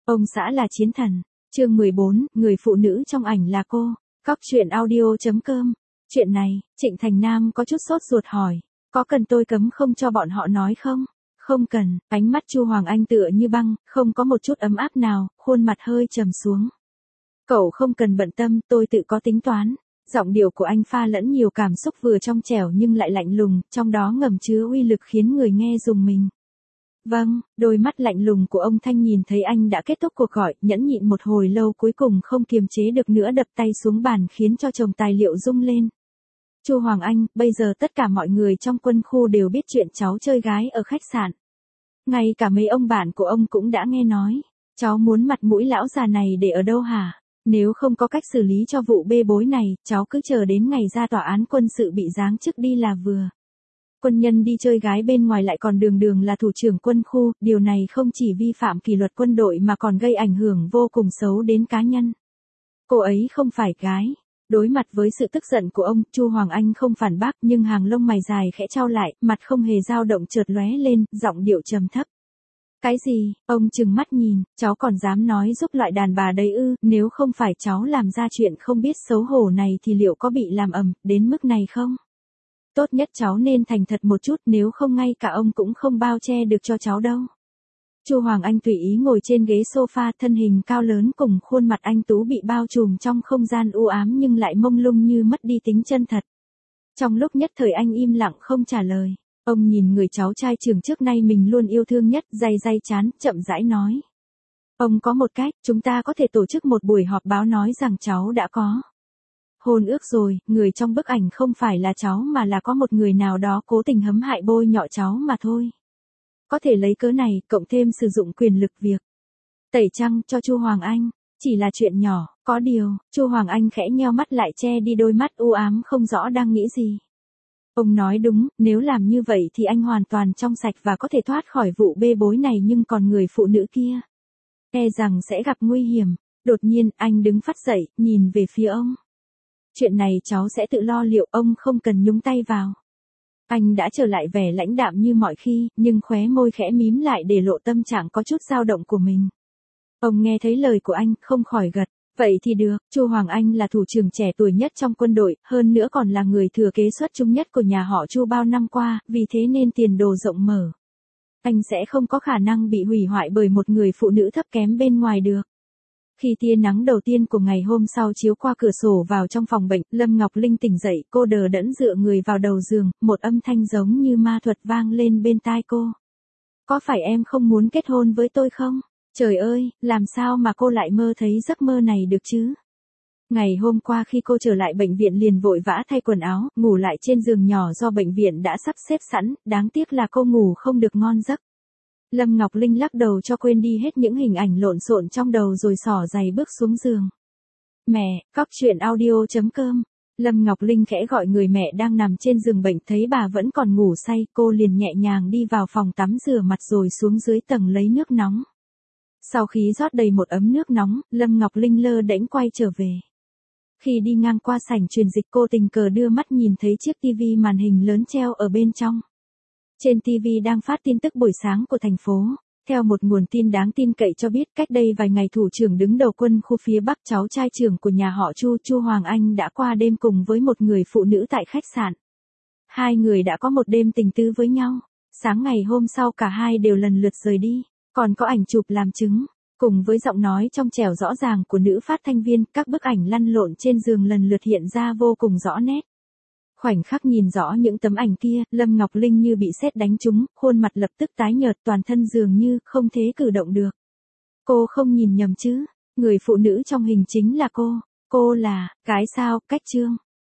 Ông xã là chiến thần. Chương 14, người phụ nữ trong ảnh là cô. Cóc truyện audio.com. Chuyện này, Trịnh Thành Nam có chút sốt ruột hỏi. Có cần tôi cấm không cho bọn họ nói không? Không cần, ánh mắt Chu Hoàng Anh tựa như băng, không có một chút ấm áp nào, khuôn mặt hơi trầm xuống. Cậu không cần bận tâm, tôi tự có tính toán. Giọng điệu của anh pha lẫn nhiều cảm xúc vừa trong trẻo nhưng lại lạnh lùng, trong đó ngầm chứa uy lực khiến người nghe rùng mình. Vâng, đôi mắt lạnh lùng của ông Thanh nhìn thấy anh đã kết thúc cuộc gọi, nhẫn nhịn một hồi lâu cuối cùng không kiềm chế được nữa đập tay xuống bàn khiến cho chồng tài liệu rung lên. Chu Hoàng Anh, bây giờ tất cả mọi người trong quân khu đều biết chuyện cháu chơi gái ở khách sạn. Ngay cả mấy ông bạn của ông cũng đã nghe nói. Cháu muốn mặt mũi lão già này để ở đâu hả? Nếu không có cách xử lý cho vụ bê bối này, cháu cứ chờ đến ngày ra tòa án quân sự bị giáng chức đi là vừa. Quân nhân đi chơi gái bên ngoài lại còn đường đường là thủ trưởng quân khu, điều này không chỉ vi phạm kỷ luật quân đội mà còn gây ảnh hưởng vô cùng xấu đến cá nhân. Cô ấy không phải gái. Đối mặt với sự tức giận của ông, Chu Hoàng Anh không phản bác nhưng hàng lông mày dài khẽ trao lại, mặt không hề dao động chợt lóe lên, giọng điệu trầm thấp. Cái gì? Ông trừng mắt nhìn, cháu còn dám nói giúp loại đàn bà đấy ư? Nếu không phải cháu làm ra chuyện không biết xấu hổ này thì liệu có bị làm ầm đến mức này không? Tốt nhất cháu nên thành thật một chút, nếu không ngay cả ông cũng không bao che được cho cháu đâu. Chu Hoàng Anh tùy ý ngồi trên ghế sofa, thân hình cao lớn cùng khuôn mặt anh tú bị bao trùm trong không gian u ám nhưng lại mông lung như mất đi tính chân thật. Trong lúc nhất thời anh im lặng không trả lời. Ông nhìn người cháu trai trưởng trước nay mình luôn yêu thương nhất, day chán, chậm rãi nói. Ông có một cách, chúng ta có thể tổ chức một buổi họp báo nói rằng cháu đã có hôn ước rồi, người trong bức ảnh không phải là cháu mà là có một người nào đó cố tình hãm hại bôi nhọ cháu mà thôi. Có thể lấy cớ này, cộng thêm sử dụng quyền lực việc tẩy trăng cho Chu Hoàng Anh, chỉ là chuyện nhỏ, có điều, Chu Hoàng Anh khẽ nheo mắt lại che đi đôi mắt u ám không rõ đang nghĩ gì. Ông nói đúng, nếu làm như vậy thì anh hoàn toàn trong sạch và có thể thoát khỏi vụ bê bối này nhưng còn người phụ nữ kia, e rằng sẽ gặp nguy hiểm. Đột nhiên, anh đứng phắt dậy, nhìn về phía ông. Chuyện này cháu sẽ tự lo liệu, ông không cần nhúng tay vào. Anh đã trở lại vẻ lãnh đạm như mọi khi, nhưng khóe môi khẽ mím lại để lộ tâm trạng có chút dao động của mình. Ông nghe thấy lời của anh, không khỏi gật. Vậy thì được, Chu Hoàng Anh là thủ trưởng trẻ tuổi nhất trong quân đội, hơn nữa còn là người thừa kế xuất chúng nhất của nhà họ Chu bao năm qua, vì thế nên tiền đồ rộng mở. Anh sẽ không có khả năng bị hủy hoại bởi một người phụ nữ thấp kém bên ngoài được. Khi tia nắng đầu tiên của ngày hôm sau chiếu qua cửa sổ vào trong phòng bệnh, Lâm Ngọc Linh tỉnh dậy, cô đờ đẫn dựa người vào đầu giường, một âm thanh giống như ma thuật vang lên bên tai cô. Có phải em không muốn kết hôn với tôi không? Trời ơi, làm sao mà cô lại mơ thấy giấc mơ này được chứ? Ngày hôm qua khi cô trở lại bệnh viện liền vội vã thay quần áo, ngủ lại trên giường nhỏ do bệnh viện đã sắp xếp sẵn, đáng tiếc là cô ngủ không được ngon giấc. Lâm Ngọc Linh lắc đầu cho quên đi hết những hình ảnh lộn xộn trong đầu rồi xỏ giày bước xuống giường. Mẹ, cóc truyện audio.com. Lâm Ngọc Linh khẽ gọi người mẹ đang nằm trên giường bệnh, thấy bà vẫn còn ngủ say, cô liền nhẹ nhàng đi vào phòng tắm rửa mặt rồi xuống dưới tầng lấy nước nóng. Sau khi rót đầy một ấm nước nóng, Lâm Ngọc Linh lơ đễnh quay trở về. Khi đi ngang qua sảnh truyền dịch cô tình cờ đưa mắt nhìn thấy chiếc tivi màn hình lớn treo ở bên trong. Trên TV đang phát tin tức buổi sáng của thành phố. Theo một nguồn tin đáng tin cậy cho biết cách đây vài ngày thủ trưởng đứng đầu quân khu phía Bắc cháu trai trưởng của nhà họ Chu, Chu Hoàng Anh đã qua đêm cùng với một người phụ nữ tại khách sạn. Hai người đã có một đêm tình tứ với nhau. Sáng ngày hôm sau cả hai đều lần lượt rời đi. Còn có ảnh chụp làm chứng. Cùng với giọng nói trong trẻo rõ ràng của nữ phát thanh viên, các bức ảnh lăn lộn trên giường lần lượt hiện ra vô cùng rõ nét. Khoảnh khắc nhìn rõ những tấm ảnh kia, Lâm Ngọc Linh như bị sét đánh trúng, khuôn mặt lập tức tái nhợt, toàn thân dường như không thể cử động được. Cô không nhìn nhầm chứ? Người phụ nữ trong hình chính là cô. Cô là, cái sao, Cách Trương.